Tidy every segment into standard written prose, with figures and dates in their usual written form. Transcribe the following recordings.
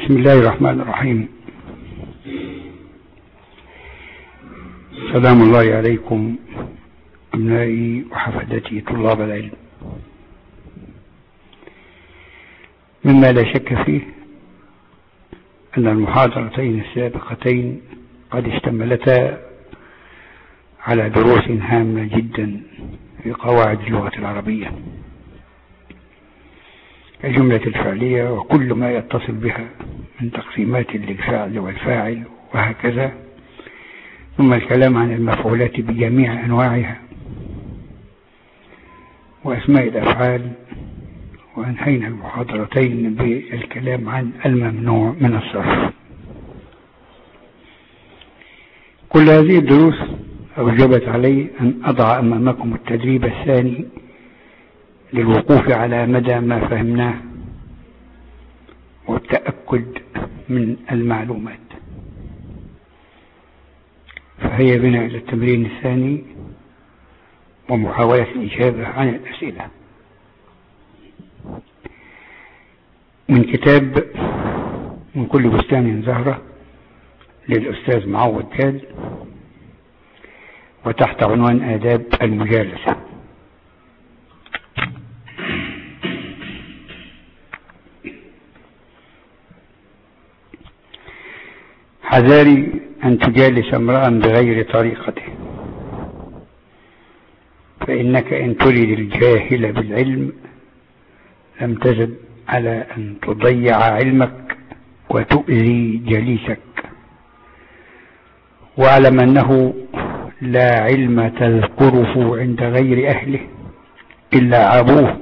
بسم الله الرحمن الرحيم. سلام الله عليكم أبنائي وحفدتي طلاب العلم. مما لا شك فيه أن المحاضرتين السابقتين قد اشتملتا على دروس هامة جدا في قواعد اللغة العربية، الجملة الفعلية وكل ما يتصل بها من تقسيمات للفعل والفاعل وهكذا، ثم الكلام عن المفعولات بجميع أنواعها وأسماء الأفعال، وأنهينا المحاضرتين بالكلام عن الممنوع من الصرف. كل هذه الدروس أوجبت علي أن أضع أمامكم التدريب الثاني للوقوف على مدى ما فهمناه والتأكد من المعلومات. فهيا بنا إلى التمرين الثاني ومحاولة الإجابة عن الأسئلة من كتاب من كل بستان زهرة للأستاذ معوض جاد، وتحت عنوان آداب المجالسة. حذاري أن تجالس امرأ بغير طريقته، فإنك إن تريد الجاهل بالعلم لم تزد على أن تضيع علمك وتؤذي جليسك. واعلم أنه لا علم تذكره عند غير أهله إلا عابوه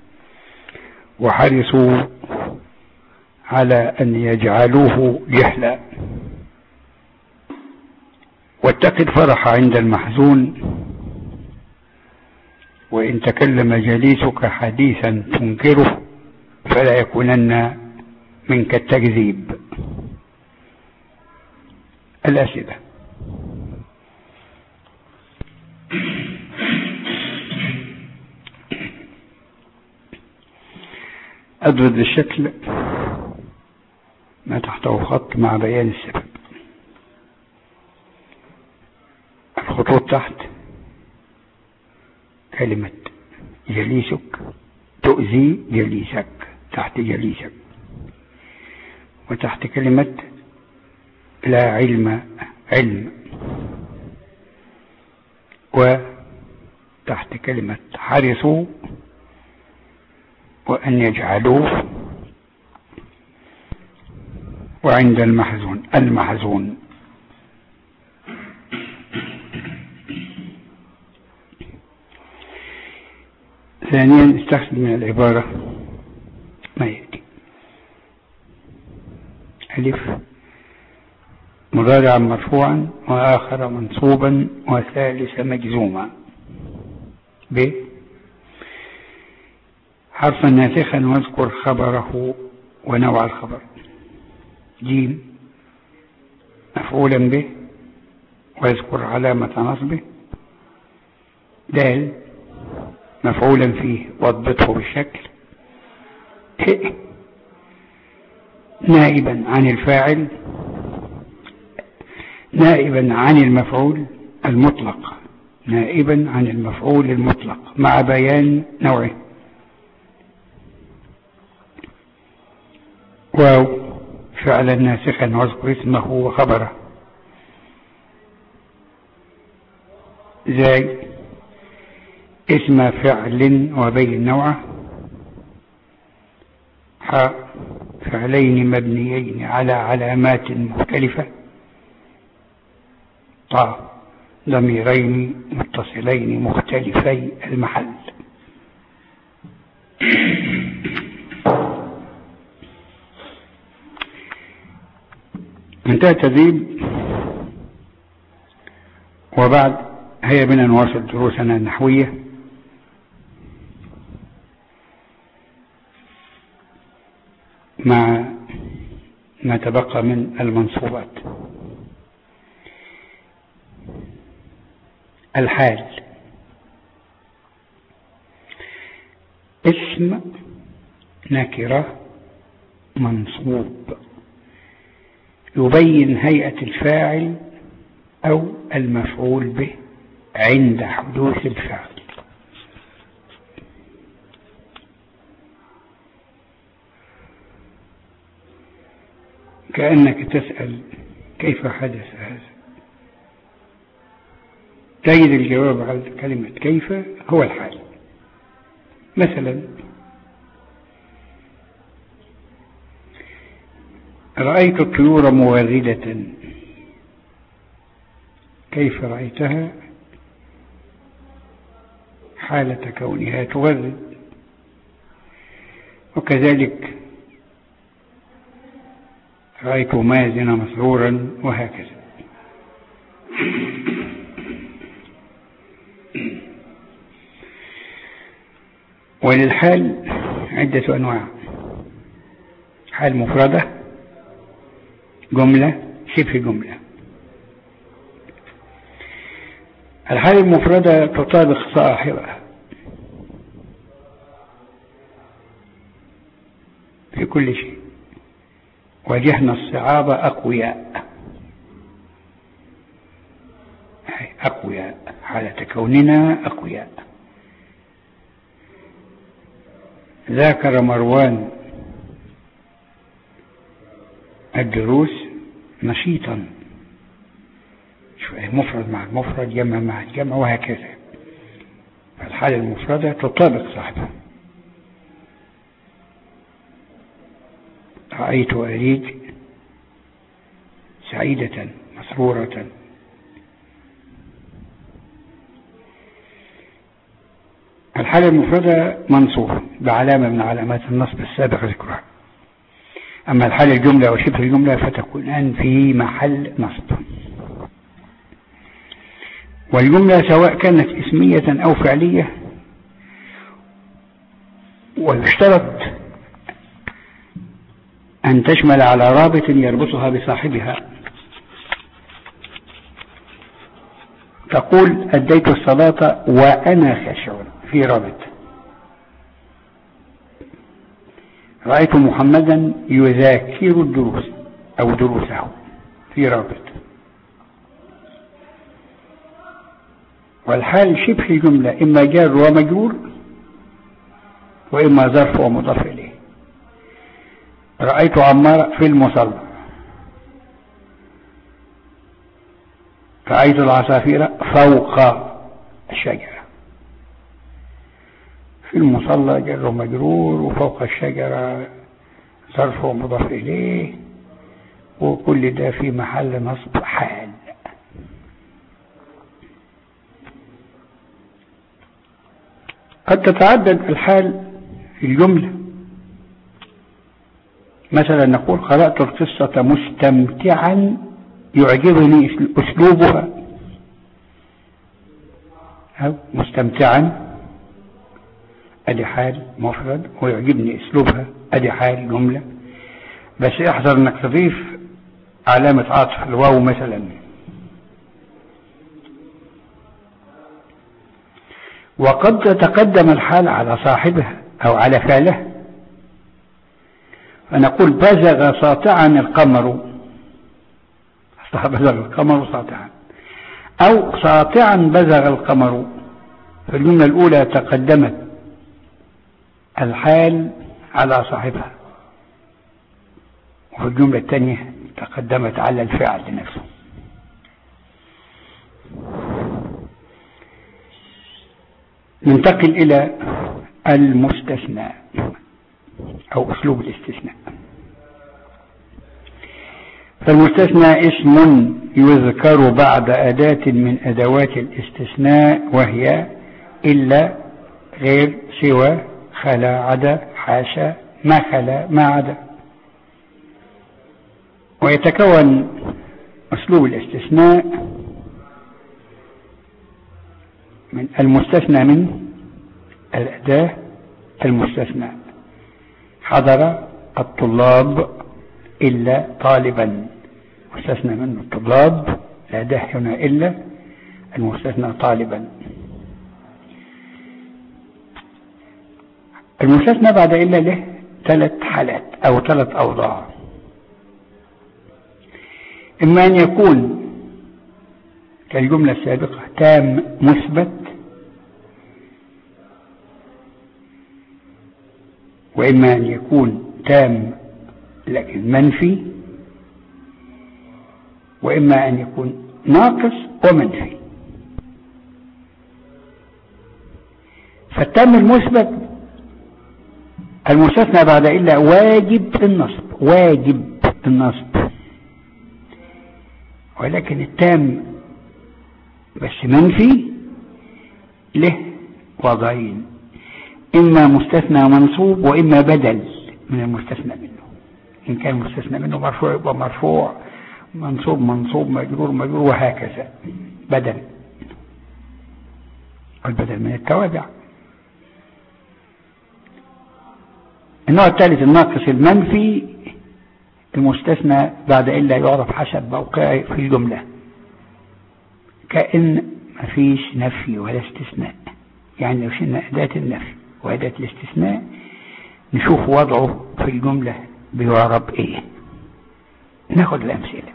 وحرصوا على أن يجعلوه جهلا. واتق الفرح عند المحزون، وإن تكلم جليسك حديثا تنكره فلا يكونن منك التكذيب. الأسئلة: أضرب بالشكل ما تحته خط مع بيان السبب. الخطوط تحت: كلمة جليسك تؤذي جليسك تحت جليسك، وتحت كلمة لا علم علم، وتحت كلمة حرصوا وأن يجعلوه، وعند المحزون المحزون. ثانيا استخدم من العبارة ما يأتي: ألف مضارعا مرفوعا وآخر منصوبا وثالث مجزوما. ب حرفا ناسخا واذكر خبره ونوع الخبر. ج مفعولا به واذكر علامة نصبه. د مفعولا فيه واضبطه بالشكل. ه نائبا عن الفاعل، نائبا عن المفعول المطلق، نائبا عن المفعول المطلق مع بيان نوعه. واو فعلا ناسخا واذكر اسمه وخبره. زي اسم فعل وبين نوعه. ح فعلين مبنيين على علامات مختلفة. ط ضميرين متصلين مختلفي المحل. انتهى التدريب، وبعد هيا بنا نواصل دروسنا النحوية مع ما تبقى من المنصوبات. الحال: اسم نكرة منصوب يبين هيئة الفاعل أو المفعول به عند حدوث الفعل. كأنك تسأل كيف حدث هذا، تجد الجواب على كلمة كيف هو الحال. مثلا رأيت الطيور موردة، كيف رأيتها؟ حالة كونها تغرد. وكذلك رأيت مازن مسرورا، وهكذا. وللحال عدة أنواع: حال مفردة، جملة، شبه جملة. الحال المفردة تطابق صاحبها في كل شيء. واجهنا الصعاب أقوياء، أقوياء، حالة كوننا أقوياء. ذاكر مروان الدروس نشيطا، شوية مفرد مع المفرد، جمع مع الجمع، وهكذا. فالحالة المفردة تطابق صاحبها. رأيت أريج سعيدة مسرورة. الحالة المفردة منصوبة بعلامة من علامات النصب السابق ذكرها. أما الحالة الجملة وشبه الجملة فتكونان في محل نصب. والجملة سواء كانت اسمية أو فعلية، ويشترط أن تشمل على رابط يربطها بصاحبها. تقول أديت الصلاة وأنا خاشع، في رابط. رأيت محمدا يذاكر الدروس أو دروسه، في رابط. والحال شبه الجملة إما جار ومجرور، وإما ظرف ومضاف إليه. رأيت عمار في المصلى. رأيت العصافير فوق الشجرة. في المصلى جر ومجرور، وفوق الشجرة ظرف ومضاف إليه، وكل ده في محل نصب حال. قد تتعدد الحال في الجملة. مثلا نقول قرأت القصة مستمتعا يعجبني أسلوبها، أو مستمتعا أدي حال مفرد، ويعجبني أسلوبها أدي حال جملة. بس احذر أنك تضيف علامة عطف الواو مثلا. وقد تتقدم الحال على صاحبها أو على فعله، فنقول بزغ ساطعا القمر، بزغ القمر ساطعا، أو ساطعا بزغ القمر. في الجملة الأولى تقدمت الحال على صاحبها، وفي الجملة الثانية تقدمت على الفعل نفسه. ننتقل إلى المستثنى أو أسلوب الاستثناء. فالمستثنى اسم يذكر بعد أداة من أدوات الاستثناء، وهي إلا، غير، سوى، خلا، عدا، حاشا، ما خلا، ما عدا. ويتكون أسلوب الاستثناء من المستثنى من الأداة المستثنى. حضر الطلاب إلا طالبا، مستثنى منه الطلاب، الأداة هنا إلا، المستثنى طالبا. المستثنى بعد إلا له ثلاث حالات أو ثلاث أوضاع. إما أن يكون كالجملة السابقة تام مثبت، وإما أن يكون تام لكن منفي، وإما أن يكون ناقص ومنفي. فالتام المثبت المستثنى بعد إلا واجب النصب، ولكن التام بس منفي له وضعين: إما مستثنى منصوب، وإما بدل من المستثنى منه. إن كان مستثنى منه مرفوع يبقى مرفوع، منصوب منصوب، مجرور مجرور، وهكذا. بدل، البدل من التوابع. النوع الثالث الناقص المنفي، المستثنى بعد إلا يعرف حسب موقعه في الجملة، كأن ما فيش نفي ولا استثناء. يعني لو شلنا أداة النفي وأداة الاستثناء نشوف وضعه في الجملة بيعرب إيه. ناخد الأمثلة: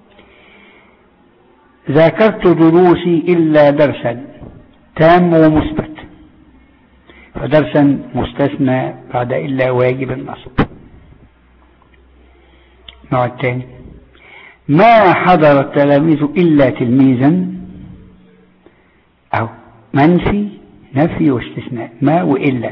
ذاكرت دروسي إلا درسا، تام ومثبت، فدرسا مستثنى بعد إلا واجب النصب. النوع الثاني: ما حضر التلاميذ إلا تلميذا، أو منفي نفي واستثناء، ما وإلا.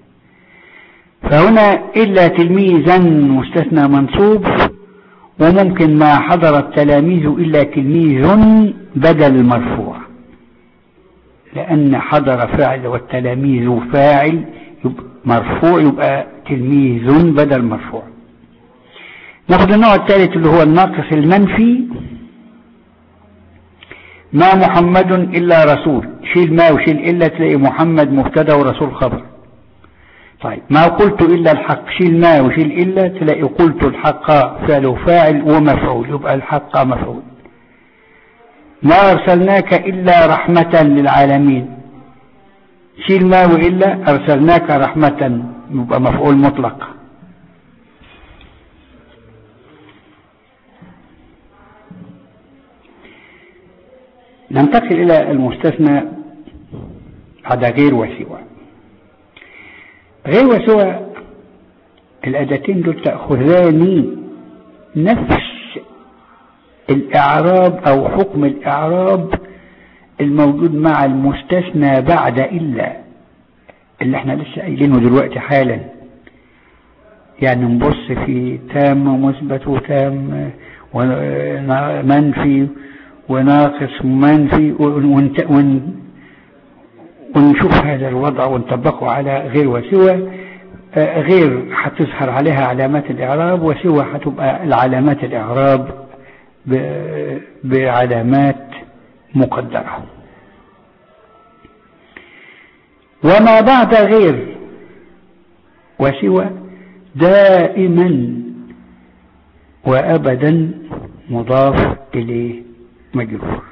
فهنا إلا تلميذا مستثنى منصوب، وممكن ما حضر التلاميذ إلا تلميذ بدل المرفوع، لأن حضر فاعل والتلاميذ فاعل يبقى مرفوع، يبقى تلميذ بدل مرفوع. ناخذ النوع الثالث اللي هو الناقص المنفي: ما محمد إلا رسول، شيل ما وشيل إلا تلاقي محمد مبتدا ورسول خبر. طيب، ما قلت إلا الحق، شيل ما وشيل إلا تلاقي قلت الحق فعل فاعل ومفعول، يبقى الحق مفعول. ما أرسلناك إلا رحمة للعالمين، شيل ما وإلا أرسلناك رحمة، يبقى مفعول مطلق. ننتقل إلى المستثنى بعد غير وسوى. غير وسوى الأداتين دول تأخذان نفس الإعراب أو حكم الإعراب الموجود مع المستثنى بعد إلا اللي احنا لسه قايلينه دلوقتي حالا. يعني نبص في تام مثبت وتام ومنفي وناقص منفي ونشوف هذا الوضع ونطبقه على غير وسوى. غير هتظهر عليها علامات الإعراب، وسوى هتبقى العلامات الإعراب بعلامات مقدرة. وما بعد غير وسوى دائما وأبدا مضاف إليه مجرور.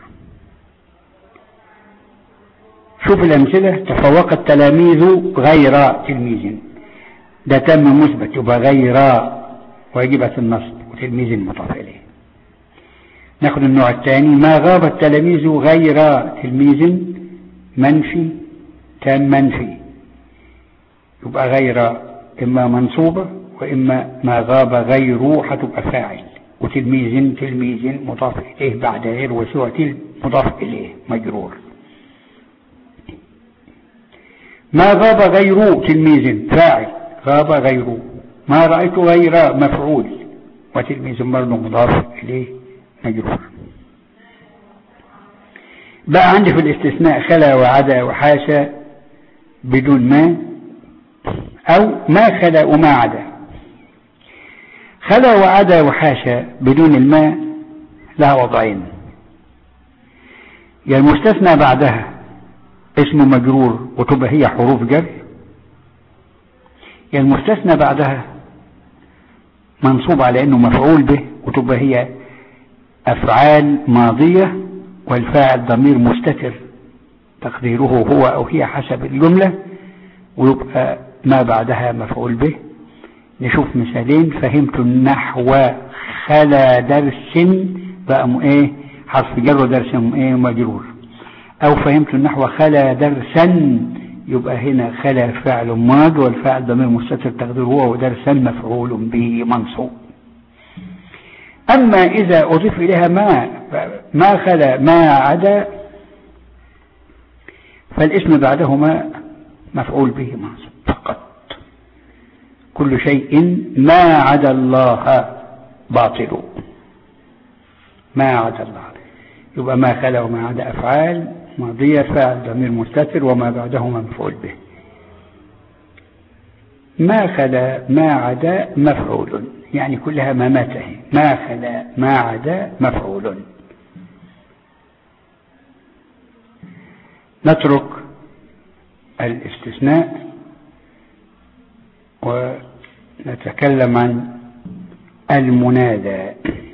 شوف الأمثلة: تفوق التلاميذ غير تلميذ، ده تم مثبت يبقى غير واجبة النصب وتلميذ مضاف إليه. ناخذ النوع الثاني: ما غاب التلاميذ غير تلميذ، منفي تام منفي، يبقى غير إما منصوبة وإما ما غاب غيره هتبقى فاعل، وتلميذ مضاف إليه بعد غير وسوى مضاف إليه مجرور. ما غاب غيره تلميذ فاعل، غاب غيره. ما رأيت غير مفعول، وتلميذ برضه مضاف إليه مجرور. بقى عندي في الاستثناء خلا وعدا وحاشا بدون ما، أو ما خلا وما عدا. خلا وعدا وحاشا بدون الماء لها وضعين: يا المستثنى بعدها اسمه مجرور وتبقى هي حروف جر، يا المستثنى بعدها منصوب على انه مفعول به وتبقى هي افعال ماضية والفاعل ضمير مستتر تقديره هو او هي حسب الجملة، ويبقى ما بعدها مفعول به. نشوف مثالين: فهمت النحو خلا درس بقى ايه حرف جر ودرس ايه مجرور. او فهمت النحو خلا درسا، يبقى هنا خلا فعل ماض والفاعل ضمير مستتر تقديره هو، ودرسا مفعول به منصوب. اما اذا اضيف اليها ما خلا ما عدا، فالاسم بعدهما مفعول به منصوب فقط. كل شيء ما عدا الله باطل، ما عدا الله، يبقى ما خلا وما عدا أفعال ماضية فاعل ضمير مستتر وما بعدهما مفعول به. ما خلا ما عدا مفعول، يعني كلها ماماته، ما خلا ما عدا مفعول. نترك الاستثناء ونتكلم عن المنادى.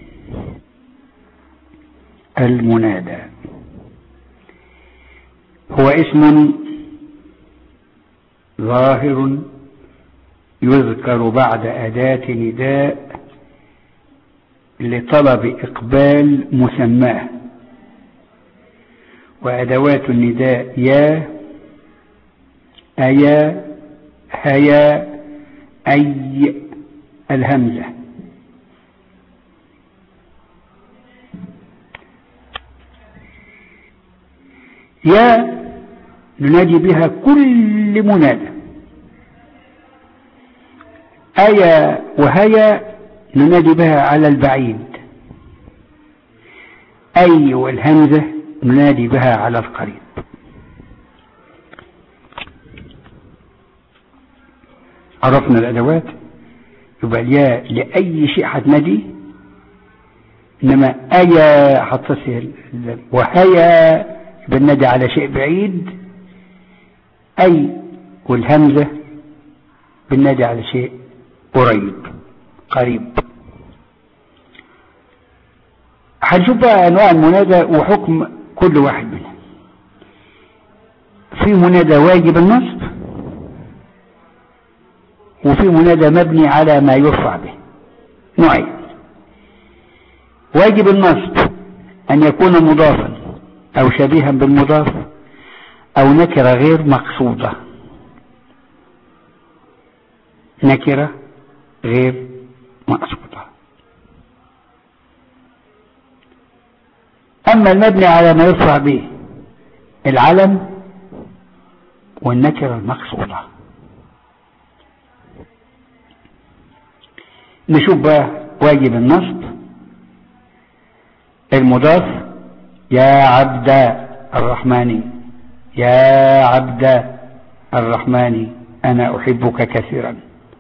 المنادى هو اسم ظاهر يذكر بعد أداة نداء لطلب إقبال مسماه، وأدوات النداء يا، أيا، هيا، أي، الهمزة. يا ننادي بها كل منادى، أيا وهيا ننادي بها على البعيد، أي والهمزة ننادي بها على القريب. عرفنا الأدوات، يبقى الياء لأي شيء هتنادي، إنما أيا هتصل، وهيا بننادي على شيء بعيد، أي والهمزة بننادي على شيء قريب. هنشوف بقى أنواع المنادى وحكم كل واحد منها. في منادى واجب النصب، وفي منادى مبني على ما يرفع به. نوعين: واجب النصب أن يكون مضافا أو شبيها بالمضاف أو نكرة غير مقصودة. نكرة غير مقصودة. أما المبني على ما يرفع به العلم والنكرة المقصودة. نشوف بقى واجب النصب. المضاف يا عبد الرحمن، يا عبد الرحمن أنا أحبك كثيرا.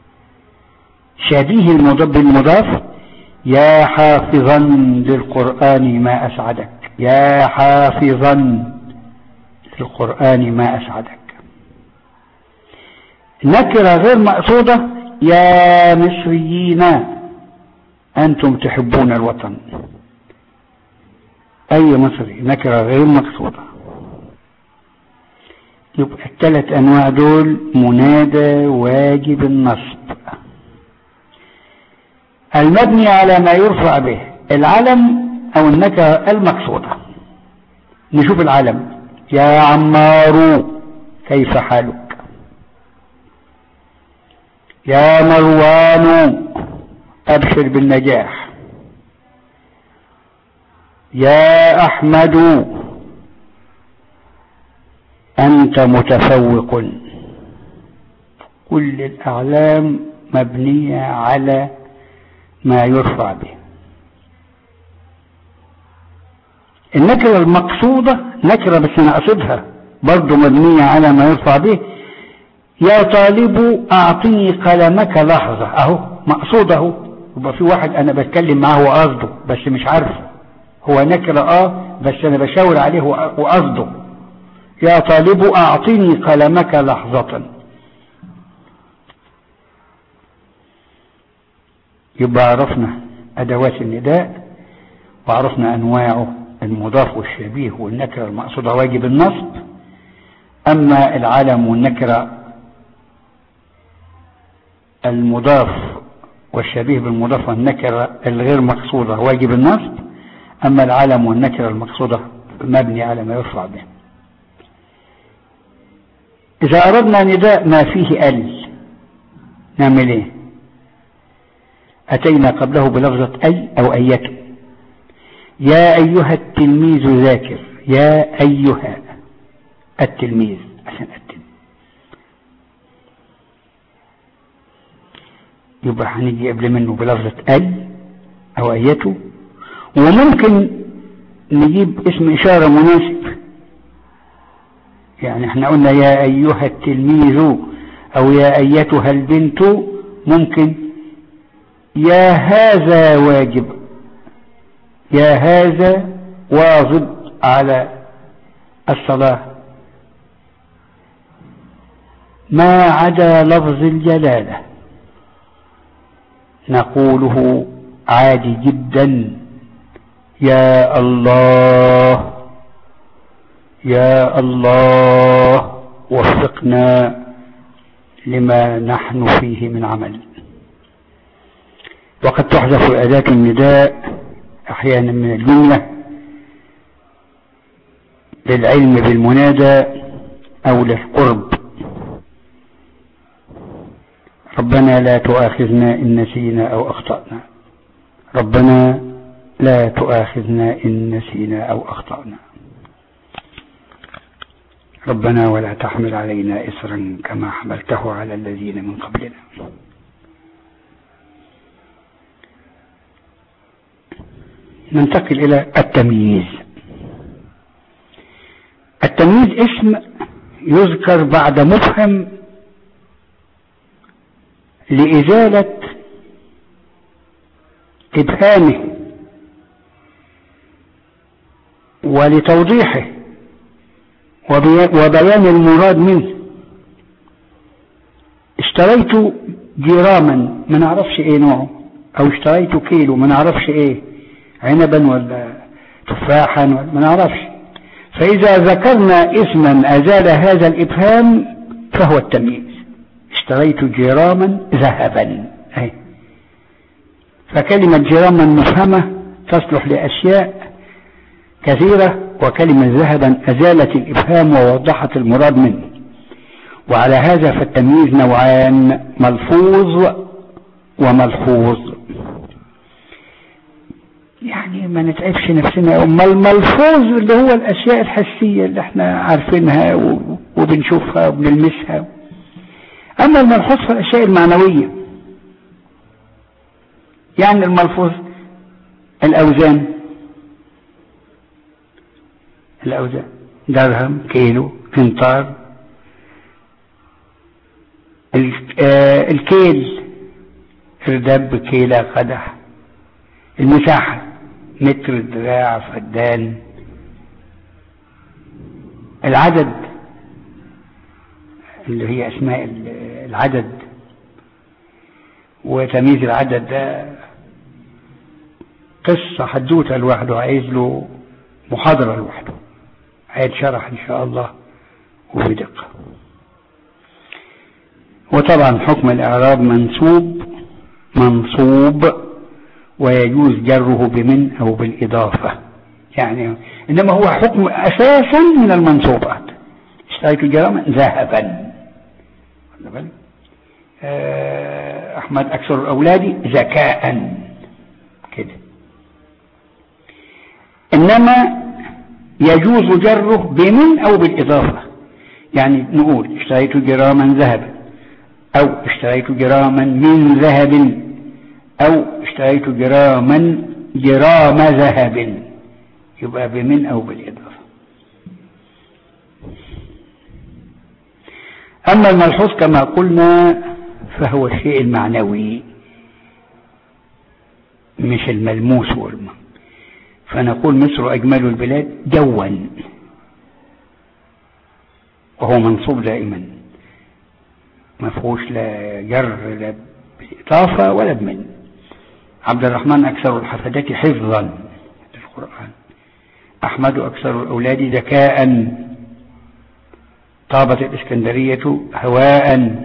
شبيه بالمضاف يا حافظا للقرآن ما أسعدك، يا حافظا للقرآن ما أسعدك. نكرة غير مقصودة يا مصريين أنتم تحبون الوطن. أي مصري، نكرة غير مقصودة. يبقى الثلاث أنواع دول منادى واجب النصب. المبني على ما يرفع به العلم أو النكرة المقصودة. نشوف العلم: يا عمار كيف حالك، يا مروان أبشر بالنجاح، يا أحمد أنت متفوق. كل الأعلام مبنية على ما يرفع به. النكرة المقصودة نكرة بس أنا أقصدها برضو مبنية على ما يرفع به. يا طالب أعطني قلمك لحظة، أهو مقصوده. يبقى في واحد أنا بتكلم معه وقصده بس مش عارفه، هو نكرة بس أنا بشاور عليه وقصده. يا طالب أعطني قلمك لحظة. يبقى عرفنا أدوات النداء وعرفنا أنواعه: المضاف والشبيه والنكرة المقصودة واجب النصب. أما العلم والنكرة المضاف والشبيه بالمضاف والنكرة الغير مقصودة واجب النصب. أما العلم والنكرة المقصودة مبني على ما يرفع به. إذا أردنا نداء ما فيه ال نعمل إيه؟ أتينا قبله بلفظة أي أو أيته. يا أيها التلميذ ذاكر، يا أيها التلميذ عشان التلميذ، يبقى هنيجي قبل منه بلفظة أي أو أيته. وممكن نجيب اسم إشارة مناسب، يعني احنا قلنا يا أيها التلميذ أو يا أيتها البنت، ممكن يا هذا واجب، يا هذا واظب على الصلاة ما عدا لفظ الجلالة نقوله عادي جدا، يا الله يا الله وفقنا لما نحن فيه من عمل. وقد تحذف أداة النداء أحيانا من الجملة للعلم بالمنادى أو للقرب. ربنا لا تؤاخذنا إن نسينا أو أخطأنا، ربنا لا تؤاخذنا إن نسينا أو أخطأنا، ربنا ولا تحمل علينا إصرا كما حملته على الذين من قبلنا. ننتقل إلى التمييز. التمييز اسم يذكر بعد مفهم لإزالة إبهامه ولتوضيحه وبيان المراد منه. اشتريت جراما ما نعرفش ايه نوعه، او اشتريت كيلو ما نعرفش ايه، عنبا ولا تفاحا ولا ما نعرفش. فإذا ذكرنا اسما أزال هذا الإبهام فهو التمييز. اشتريت جراما ذهبا، فكلمة جراما مفهمة تصلح لأشياء كثيرة، وكلمة ذهبا أزالت الإبهام ووضحت المراد منه. وعلى هذا فالتمييز نوعان، ملفوظ وملحوظ. يعني ما نتعبش نفسنا. أما الملفوظ اللي هو الأشياء الحسية اللي احنا عارفينها وبنشوفها وبنلمسها. أما الملحوظ فالأشياء المعنوية، يعني الملفوظ الأوزان، درهم، كيلو، قنطار. الكيل، ردب، كيلة، قدح. المساحة، متر، ذراع، فدان. العدد اللي هي اسماء العدد، وتمييز العدد ده قصة حدوتة لوحده، عايز له محاضرة لوحده، هيتشرح ان شاء الله وبدقة. وطبعا حكم الإعراب منصوب ويجوز جره بمن أو بالإضافة، يعني إنما هو حكم أساسا من المنصوبات. اشتريت جراما ذهبا، أحمد أكثر أولادي ذكاء كده. إنما يجوز جره بمن أو بالإضافة، يعني نقول اشتريت جراما ذهبا، أو اشتريت جراما من ذهب، أو اشتريت جرام ذهب، يبقى بمن أو بالإضافة. أما الملحوظ كما قلنا فهو الشيء المعنوي مش الملموس فنقول مصر أجمل البلاد جوا، وهو منصوب دائما، ما فيهوش لا جر لا بإضافة ولا بمن. عبد الرحمن أكثر الحفدات حفظا للقرآن، أحمد أكثر الأولاد ذكاء، طابت الإسكندرية هواء.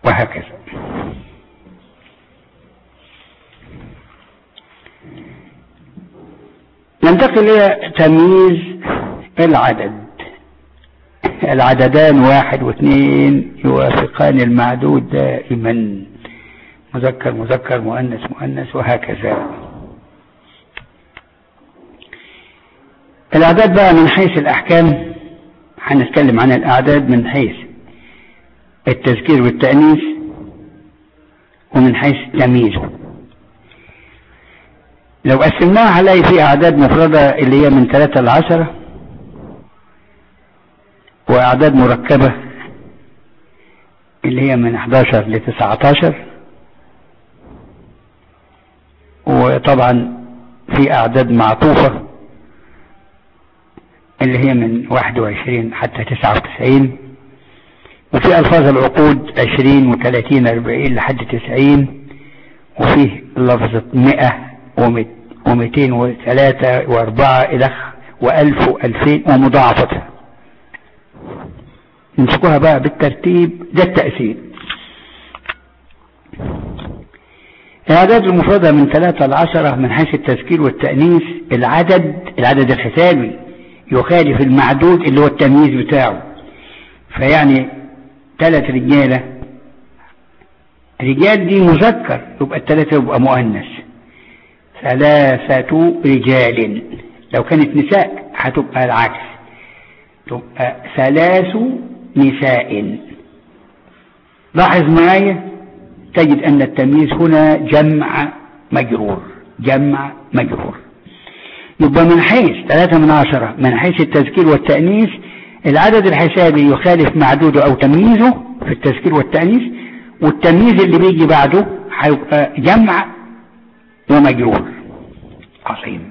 وهكذا. ننتقل إلى تمييز العدد. العددان 1 و2 يوافقان المعدود دائما، مذكر مذكر، مؤنث مؤنث، وهكذا. الأعداد بقى من حيث الأحكام، هنتكلم عن الأعداد من حيث التذكير والتأنيث ومن حيث تمييزه. لو قسمناها هنلاقي في أعداد مفردة اللي هي من 3 ل 10، وأعداد مركبة اللي هي من 11 ل 19، وطبعا في أعداد معطوفة اللي هي من 21 حتى 99، وفي ألفاظ العقود 20 و30 40 لحد 90، وفيه لفظة 100 و200 و3 و4 إلى و1000 و2000 ومضاعفتها. نمسكوها بقى بالترتيب، ده التأثير. الأعداد المفردة من 3 ل 10 من حيث التذكير والتأنيث، العدد الحسابي يخالف المعدود اللي هو التمييز بتاعه. فيعني 3 رجال دي مذكر، يبقى ال3 يبقى مؤنث. 3 رجال. لو كانت نساء هتبقى العكس، تبقى 3 نساء. لاحظ معايا، تجد أن التمييز هنا جمع مجرور، جمع مجرور. يبقى من حيث 3 من 10 من حيث التذكير والتأنيث، العدد الحسابي يخالف معدوده أو تمييزه في التذكير والتأنيث، والتمييز اللي بيجي بعده هيبقى جمع ومجرور. عظيم.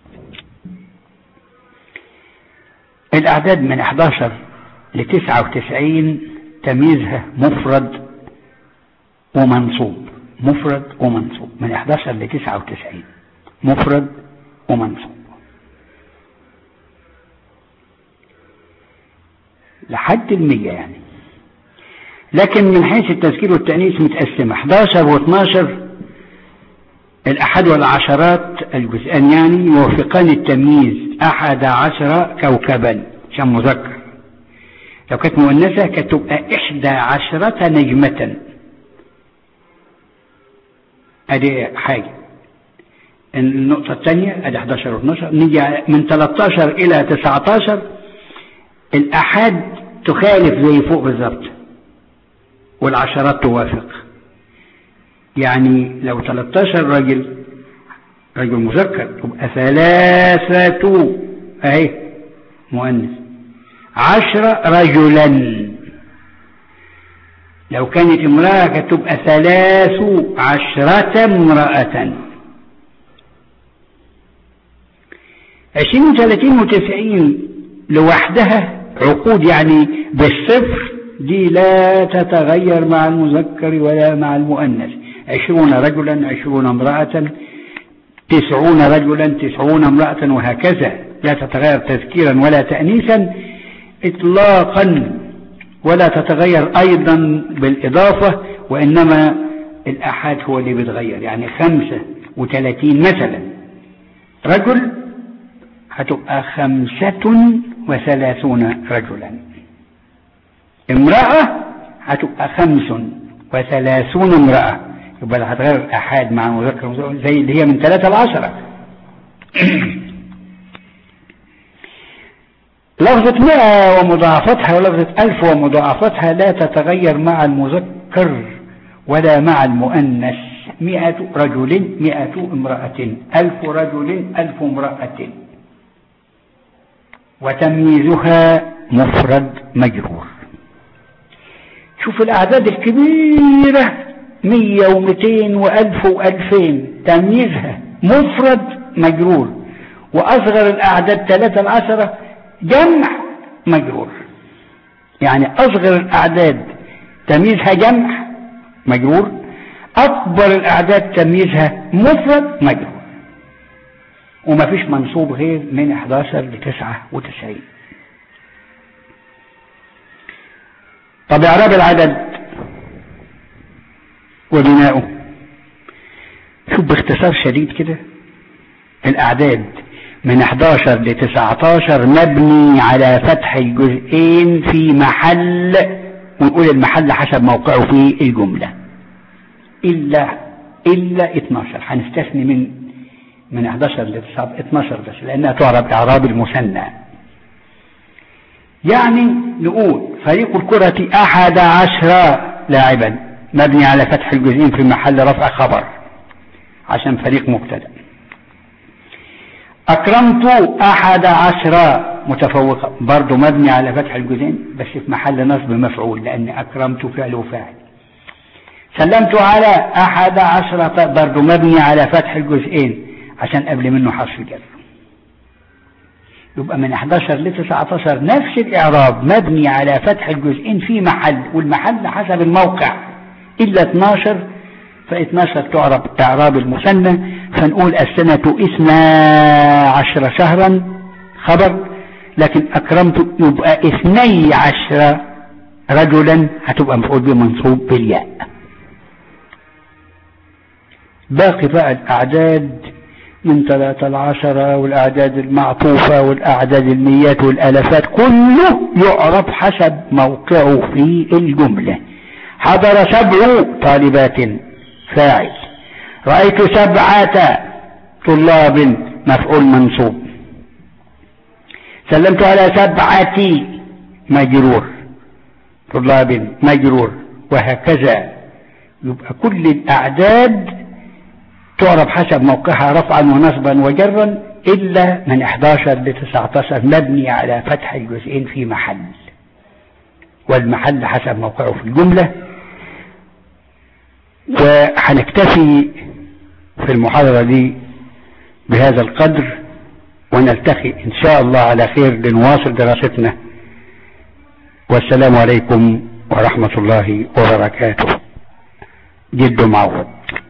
الأعداد من 11 ل 99 تمييزها مفرد ومنصوب، مفرد ومنصوب. من 11 ل 99 مفرد ومنصوب لحد 100 يعني. لكن من حيث التذكير والتأنيث متقسمة 11 و12، الأحد والعشرات الجزئان يعني يوافقان التمييز 11 كوكبا عشان مذكر. لو كانت مؤنثة كانت تبقى 11 نجمة. ادي حاجة. النقطة الثانية ادي 11 و12. نيجي من 13 الى 19 الأحاد تخالف زي فوق بالظبط، والعشرات توافق. يعني لو 13 رجل مذكر تبقى 3 اهي مؤنث، 10 رجلا. لو كانت امرأة كانت تبقى 13 امرأة. 20 و30 و90 لوحدها عقود يعني بالصفر، دي لا تتغير مع المذكر ولا مع المؤنث. 20 رجلا 20 امرأة، 90 رجلا 90 امرأة، وهكذا لا تتغير تذكيرا ولا تأنيثا اطلاقا، ولا تتغير ايضا بالإضافة، وإنما الأحاد هو اللي بيتغير. يعني 35 مثلا رجل هتبقى 35 رجلا، امرأة هتبقى 35 امرأة. يبقى هتغير الأحاد مع المذكر زي اللي هي من 3 ل 10. لفظة 100 ومضاعفتها ولفظة 1000 ومضاعفتها لا تتغير مع المذكر ولا مع المؤنث. 100 رجل 100 امرأة، 1000 رجل 1000 امرأة. وتمييزها مفرد مجرور. شوف الأعداد الكبيرة 100 و200 و1000 و2000 تمييزها مفرد مجرور، وأصغر الأعداد 3 ل 10 جمع مجرور. يعني أصغر الأعداد تمييزها جمع مجرور، أكبر الأعداد تمييزها مفرد مجرور، وما فيش منصوب غير من 11 ل 99. طب إعراب العدد وبناؤه. شوف باختصار شديد كده، الأعداد من 11 ل 19 مبني على فتح الجزئين في محل، ونقول المحل حسب موقعه في الجملة، إلا 12. هنستثني من 11 ل 12 بس، لأنها تعرب إعراب المثنى. يعني نقول فريق الكرة 11 لاعبا، مبني على فتح الجزئين في محل رفع خبر عشان فريق مبتدأ. أكرمت 11 متفوقة، برضو مبني على فتح الجزئين بس في محل نصب مفعول، لأن أكرمت فعل وفاعل. سلمت على 11 برضو مبني على فتح الجزئين عشان قبل منه حرف جر. يبقى من 11 ل 19 نفس الإعراب، مبني على فتح الجزئين في محل، والمحل حسب الموقع، إلا 12 ف12 تعرب إعراب المثنى. فنقول السنة 12 شهرا خبر، لكن أكرمت يبقى 12 رجلا، هتبقى مفعول به منصوب بالياء. باقي بقى الأعداد من 3 ل 10 والأعداد المعطوفة والأعداد الميات والألفات، كله يعرف حسب موقعه في الجملة. حضر 7 طالبات فاعل، رأيت 7 طلاب مفعول منصوب، سلمت على 7 مجرور، طلاب مجرور، وهكذا. يبقى كل الأعداد تعرف حسب موقعها رفعا ونصبا وجرا، إلا من 11 ل 19 مبني على فتح الجزئين في محل، والمحل حسب موقعه في الجملة. وهنكتفي في المحاضرة دي بهذا القدر، ونلتقي إن شاء الله على خير لنواصل دراستنا. والسلام عليكم ورحمة الله وبركاته. جد معوض.